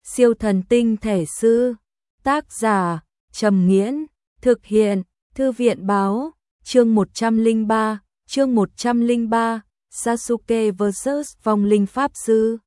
Siêu thần tinh thể sư. Tác giả Trầm Nghiễn. Thực hiện Thư viện báo. Chương 103. Sasuke vs vong linh pháp sư.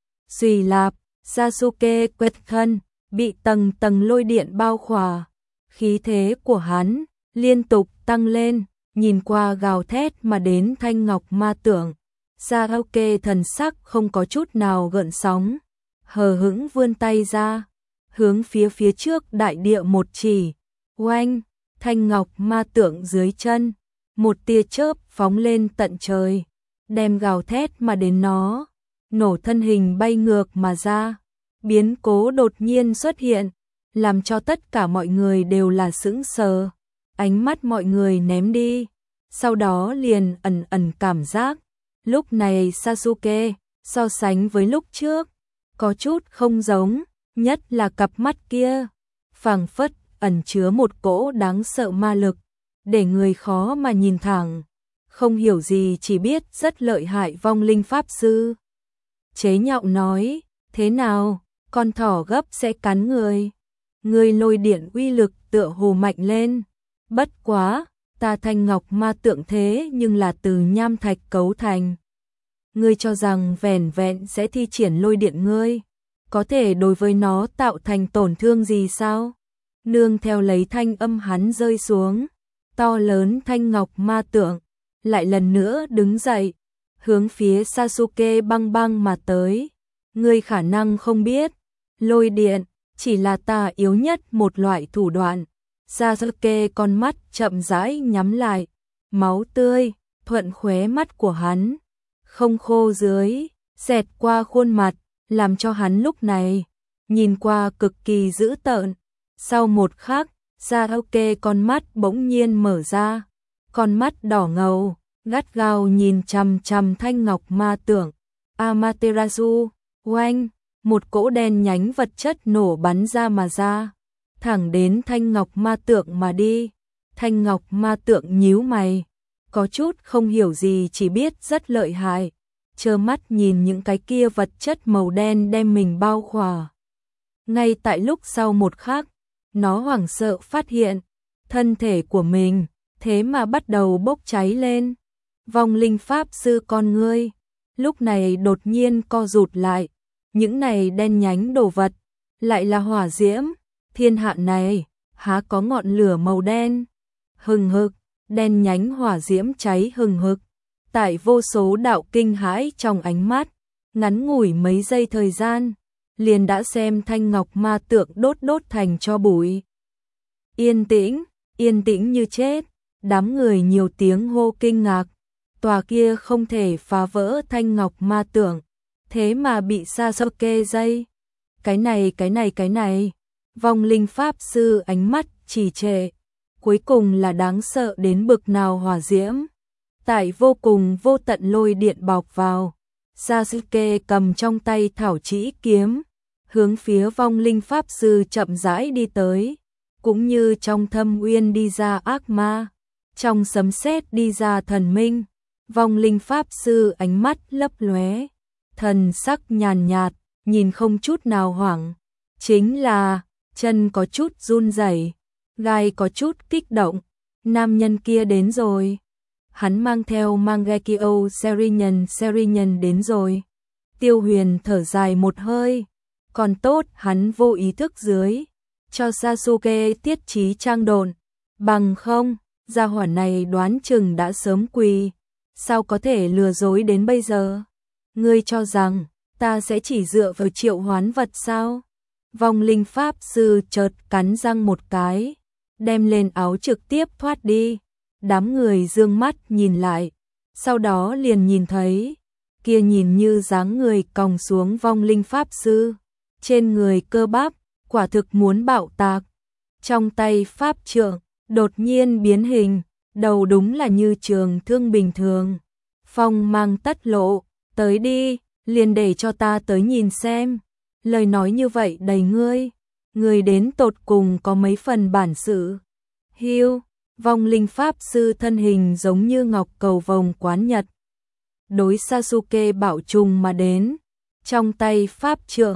Xuy Lạp. Sasuke quệt thân, bị tầng tầng lôi điện bao khỏa. Khí thế của hắn liên tục tăng lên, nhìn qua gào thét mà đến thanh ngọc ma tượng. Sasuke thần sắc không có chút nào gợn sóng, hờ hững vươn tay ra, hướng phía trước đại địa một chỉ. Oanh, thanh ngọc ma tượng dưới chân, một tia chớp phóng lên tận trời, đem gào thét mà đến nó, nổ thân hình bay ngược mà ra. Biến cố đột nhiên xuất hiện, làm cho tất cả mọi người đều là sững sờ. Ánh mắt mọi người ném đi, sau đó liền ẩn ẩn cảm giác, lúc này Sasuke, so sánh với lúc trước, có chút không giống, nhất là cặp mắt kia, phảng phất ẩn chứa một cỗ đáng sợ ma lực, để người khó mà nhìn thẳng. Không hiểu gì chỉ biết rất lợi hại vong linh pháp sư. Chế nhạo nói, thế nào, con thỏ gấp sẽ cắn người. Người lôi điện uy lực tựa hồ mạnh lên. Bất quá, ta thanh ngọc ma tượng thế nhưng là từ nham thạch cấu thành. Ngươi cho rằng vẻn vẹn sẽ thi triển lôi điện ngươi, có thể đối với nó tạo thành tổn thương gì sao? Nương theo lấy thanh âm hắn rơi xuống, to lớn thanh ngọc ma tượng lại lần nữa đứng dậy, hướng phía Sasuke băng băng mà tới. Ngươi khả năng không biết, lôi điện chỉ là ta yếu nhất một loại thủ đoạn. Sasuke con mắt chậm rãi nhắm lại, máu tươi thuận khóe mắt của hắn, không khô dưới, xẹt qua khuôn mặt, làm cho hắn lúc này nhìn qua cực kỳ dữ tợn. Sau một khắc, Sasuke con mắt bỗng nhiên mở ra, con mắt đỏ ngầu, gắt gao nhìn chằm chằm thanh ngọc ma tượng. Amaterasu. Oanh, một cỗ đen nhánh vật chất nổ bắn ra mà ra, thẳng đến thanh ngọc ma tượng mà đi. Thanh ngọc ma tượng nhíu mày, có chút không hiểu gì chỉ biết rất lợi hại, trơ mắt nhìn những cái kia vật chất màu đen đem mình bao khỏa. Ngay tại lúc sau một khắc, nó hoảng sợ phát hiện, thân thể của mình thế mà bắt đầu bốc cháy lên. Vong linh pháp sư con ngươi lúc này đột nhiên co rụt lại, những này đen nhánh đồ vật lại là hỏa diễm. Thiên hạ này há có ngọn lửa màu đen hừng hực, đen nhánh hỏa diễm cháy hừng hực, tại vô số đạo kinh hãi trong ánh mắt, ngắn ngủi mấy giây thời gian, liền đã xem thanh ngọc ma tượng đốt thành tro bụi. Yên tĩnh như chết, đám người nhiều tiếng hô kinh ngạc. Tòa kia không thể phá vỡ thanh ngọc ma tượng, thế mà bị Sasuke dây. Cái này, vong linh pháp sư ánh mắt trì trệ, cuối cùng là đáng sợ đến bực nào hỏa diễm. Tại vô cùng vô tận lôi điện bọc vào, Sasuke cầm trong tay thảo chỉ kiếm, hướng phía vong linh pháp sư chậm rãi đi tới, cũng như trong thâm uyên đi ra ác ma, trong sấm sét đi ra thần minh. Vong linh pháp sư ánh mắt lấp lóe, thần sắc nhàn nhạt, nhìn không chút nào hoảng, chính là chân có chút run rẩy, gai có chút kích động. Nam nhân kia đến rồi, hắn mang theo Mangekyo Sharingan đến rồi. Tiêu Huyền thở dài một hơi, còn tốt hắn vô ý thức dưới cho Sasuke tiết trí trang độn, bằng không gia hỏa này đoán chừng đã sớm quỳ. Sao có thể lừa dối đến bây giờ? Ngươi cho rằng ta sẽ chỉ dựa vào triệu hoán vật sao? Vong linh pháp sư chợt cắn răng một cái, đem lên áo trực tiếp thoát đi. Đám người dương mắt nhìn lại, sau đó liền nhìn thấy, kia nhìn như dáng người còng xuống vong linh pháp sư, trên người cơ bắp, quả thực muốn bạo tạc. Trong tay pháp trượng đột nhiên biến hình, đầu đúng là như trường thương bình thường. Phong mang tất lộ, tới đi, liền để cho ta tới nhìn xem. Lời nói như vậy đầy ngươi đến tột cùng có mấy phần bản sự. Hiu, vong linh pháp sư thân hình giống như ngọc cầu vồng quán nhật, đối Sasuke bạo trùng mà đến, trong tay pháp trượng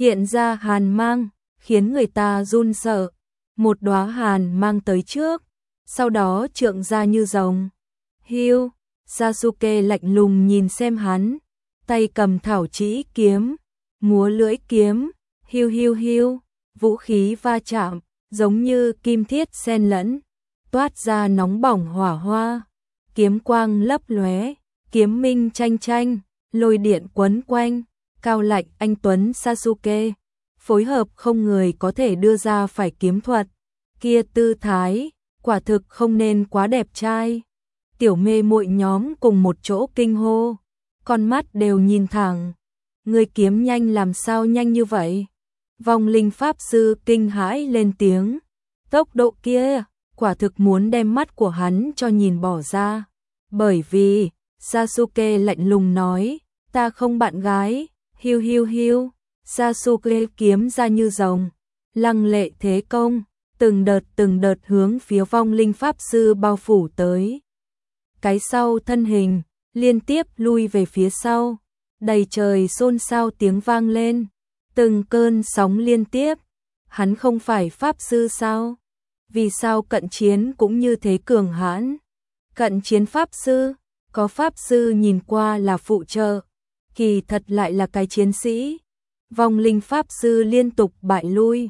hiện ra hàn mang, khiến người ta run sợ. Một đóa hàn mang tới trước, sau đó trượng ra như rồng. Hiu, Sasuke lạnh lùng nhìn xem hắn, tay cầm thảo chỉ kiếm, múa lưỡi kiếm, hiu hiu hiu, vũ khí va chạm, giống như kim thiết xen lẫn, toát ra nóng bỏng hỏa hoa, kiếm quang lấp lóe, kiếm minh tranh tranh, lôi điện quấn quanh, cao lạnh anh tuấn Sasuke, phối hợp không người có thể đưa ra phải kiếm thuật, kia tư thái, quả thực không nên quá đẹp trai. Tiểu mê muội nhóm cùng một chỗ kinh hô, con mắt đều nhìn thẳng. Người kiếm nhanh làm sao nhanh như vậy? Vong linh pháp sư kinh hãi lên tiếng. Tốc độ kia, quả thực muốn đem mắt của hắn cho nhìn bỏ ra. Bởi vì, Sasuke lạnh lùng nói, ta không bạn gái, hiu hiu hiu. Sasuke kiếm ra như rồng, lăng lệ thế công, từng đợt hướng phía vong linh pháp sư bao phủ tới. Cái sau thân hình, liên tiếp lui về phía sau, đầy trời xôn xao tiếng vang lên, từng cơn sóng liên tiếp. Hắn không phải pháp sư sao? Vì sao cận chiến cũng như thế cường hãn? Cận chiến pháp sư, có pháp sư nhìn qua là phụ trợ, kỳ thật lại là cái chiến sĩ. Vong linh pháp sư liên tục bại lui,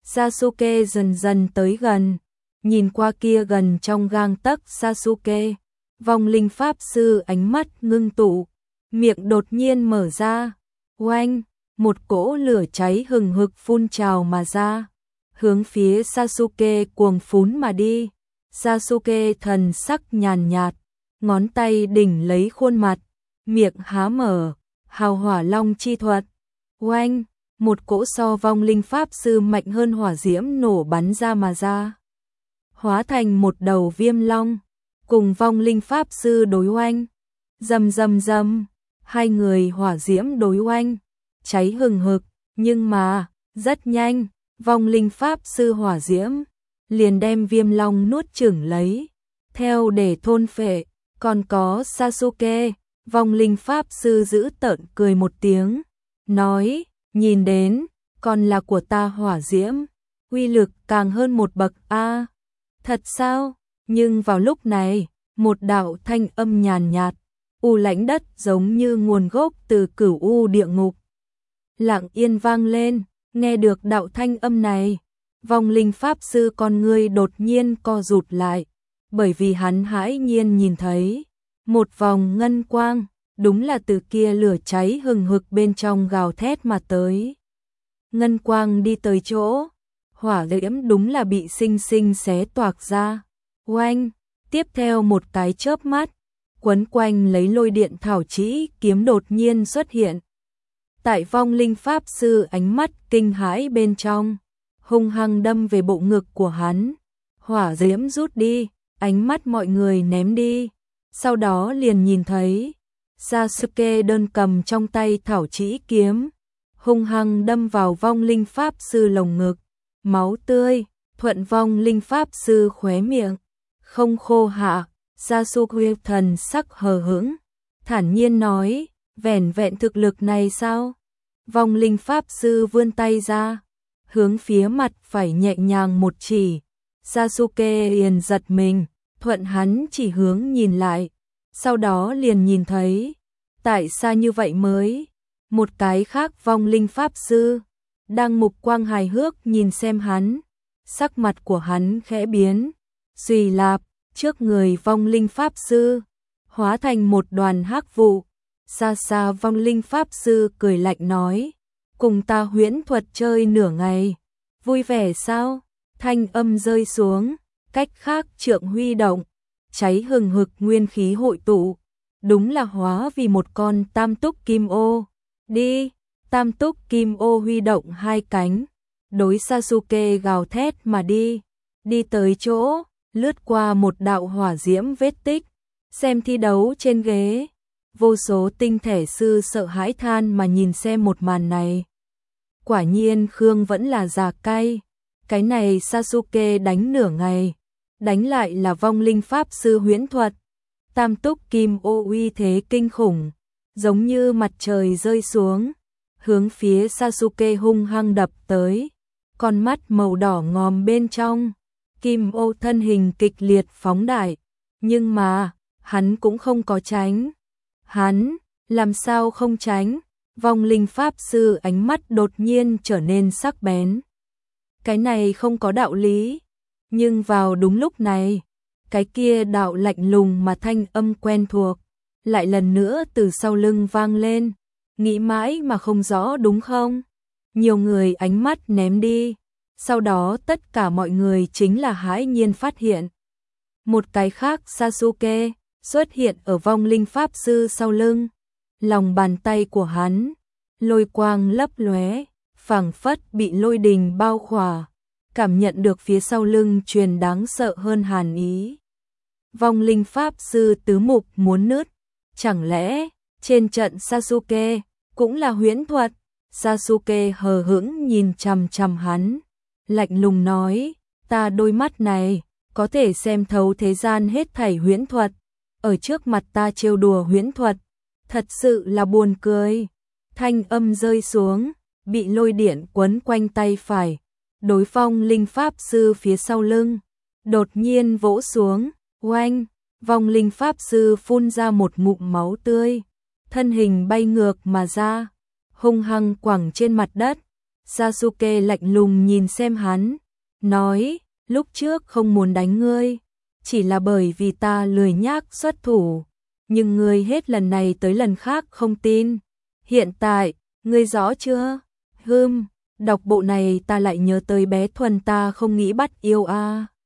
Sasuke dần dần tới gần, nhìn qua kia gần trong gang tấc Sasuke. Vong linh pháp sư ánh mắt ngưng tụ, miệng đột nhiên mở ra, oanh, một cỗ lửa cháy hừng hực phun trào mà ra, hướng phía Sasuke cuồng phún mà đi. Sasuke thần sắc nhàn nhạt, ngón tay đỉnh lấy khuôn mặt, miệng há mở, hào hỏa long chi thuật, oanh, một cỗ so vong linh pháp sư mạnh hơn hỏa diễm nổ bắn ra mà ra, hóa thành một đầu viêm long. Cùng vong linh pháp sư đối oanh, rầm rầm rầm, hai người hỏa diễm đối oanh, cháy hừng hực, nhưng mà, rất nhanh, vong linh pháp sư hỏa diễm, liền đem viêm long nuốt chửng lấy, theo để thôn phệ, còn có Sasuke, vong linh pháp sư giữ tợn cười một tiếng, nói, nhìn đến, còn là của ta hỏa diễm, uy lực càng hơn một bậc a. Thật sao? Nhưng vào lúc này, một đạo thanh âm nhàn nhạt, u lãnh đất giống như nguồn gốc từ cửu u địa ngục. Lặng yên vang lên, nghe được đạo thanh âm này, vong linh pháp sư con người đột nhiên co rụt lại, bởi vì hắn hãi nhiên nhìn thấy một vòng ngân quang, đúng là từ kia lửa cháy hừng hực bên trong gào thét mà tới. Ngân quang đi tới chỗ, hỏa diễm đúng là bị sinh sinh xé toạc ra. Oanh, tiếp theo một cái chớp mắt, quấn quanh lấy lôi điện thảo chỉ kiếm đột nhiên xuất hiện. Tại vong linh pháp sư ánh mắt kinh hãi bên trong, hung hăng đâm về bộ ngực của hắn. Hỏa diễm rút đi, ánh mắt mọi người ném đi. Sau đó liền nhìn thấy Sasuke đơn cầm trong tay thảo chỉ kiếm, hung hăng đâm vào vong linh pháp sư lồng ngực. Máu tươi thuận vong linh pháp sư khóe miệng, không khô hạ. Sasuke thần sắc hờ hững, thản nhiên nói, vẻn vẹn thực lực này sao? Vong linh pháp sư vươn tay ra, hướng phía mặt phải nhẹ nhàng một chỉ. Sasuke liền giật mình, thuận hắn chỉ hướng nhìn lại, sau đó liền nhìn thấy, tại sao như vậy mới? Một cái khác vong linh pháp sư, đang mục quang hài hước nhìn xem hắn, sắc mặt của hắn khẽ biến, suy lạp, trước người vong linh pháp sư, hóa thành một đoàn hắc vụ. Xa xa vong linh pháp sư cười lạnh nói, cùng ta huyễn thuật chơi nửa ngày, vui vẻ sao? Thanh âm rơi xuống, cách khác trượng huy động, cháy hừng hực nguyên khí hội tụ, đúng là hóa vì một con tam túc kim ô. Đi, tam túc kim ô huy động hai cánh, đối Sasuke gào thét mà đi, đi tới chỗ, lướt qua một đạo hỏa diễm vết tích, xem thi đấu trên ghế. Vô số tinh thể sư sợ hãi than mà nhìn xem một màn này. Quả nhiên Khương vẫn là già cay, cái này Sasuke đánh nửa ngày, đánh lại là vong linh pháp sư huyễn thuật. Tam túc kim ô uy thế kinh khủng, giống như mặt trời rơi xuống, hướng phía Sasuke hung hăng đập tới, con mắt màu đỏ ngòm bên trong, kim ô thân hình kịch liệt phóng đại, nhưng mà, hắn cũng không có tránh. Hắn, làm sao không tránh? Vong linh pháp sư ánh mắt đột nhiên trở nên sắc bén. Cái này không có đạo lý, nhưng vào đúng lúc này, cái kia đạo lạnh lùng mà thanh âm quen thuộc, lại lần nữa từ sau lưng vang lên, nghĩ mãi mà không rõ đúng không? Nhiều người ánh mắt ném đi, sau đó tất cả mọi người chính là hãi nhiên phát hiện. Một cái khác Sasuke xuất hiện ở vong linh pháp sư sau lưng, lòng bàn tay của hắn, lôi quang lấp lóe, phảng phất bị lôi đình bao khỏa, cảm nhận được phía sau lưng truyền đáng sợ hơn hàn ý. Vong linh pháp sư tứ mục muốn nứt, chẳng lẽ trên trận Sasuke cũng là huyễn thuật? Sasuke hờ hững nhìn chằm chằm hắn, lạnh lùng nói, ta đôi mắt này có thể xem thấu thế gian hết thảy huyễn thuật, ở trước mặt ta trêu đùa huyễn thuật, thật sự là buồn cười. Thanh âm rơi xuống, bị lôi điện quấn quanh tay phải, đối phong linh pháp sư phía sau lưng, đột nhiên vỗ xuống, oanh, vong linh pháp sư phun ra một ngụm máu tươi, thân hình bay ngược mà ra, hung hăng quẳng trên mặt đất. Sasuke lạnh lùng nhìn xem hắn, nói, lúc trước không muốn đánh ngươi, chỉ là bởi vì ta lười nhác xuất thủ, nhưng ngươi hết lần này tới lần khác không tin. Hiện tại, ngươi rõ chưa? Đọc bộ này ta lại nhớ tới bé Thuần ta không nghĩ bắt yêu a.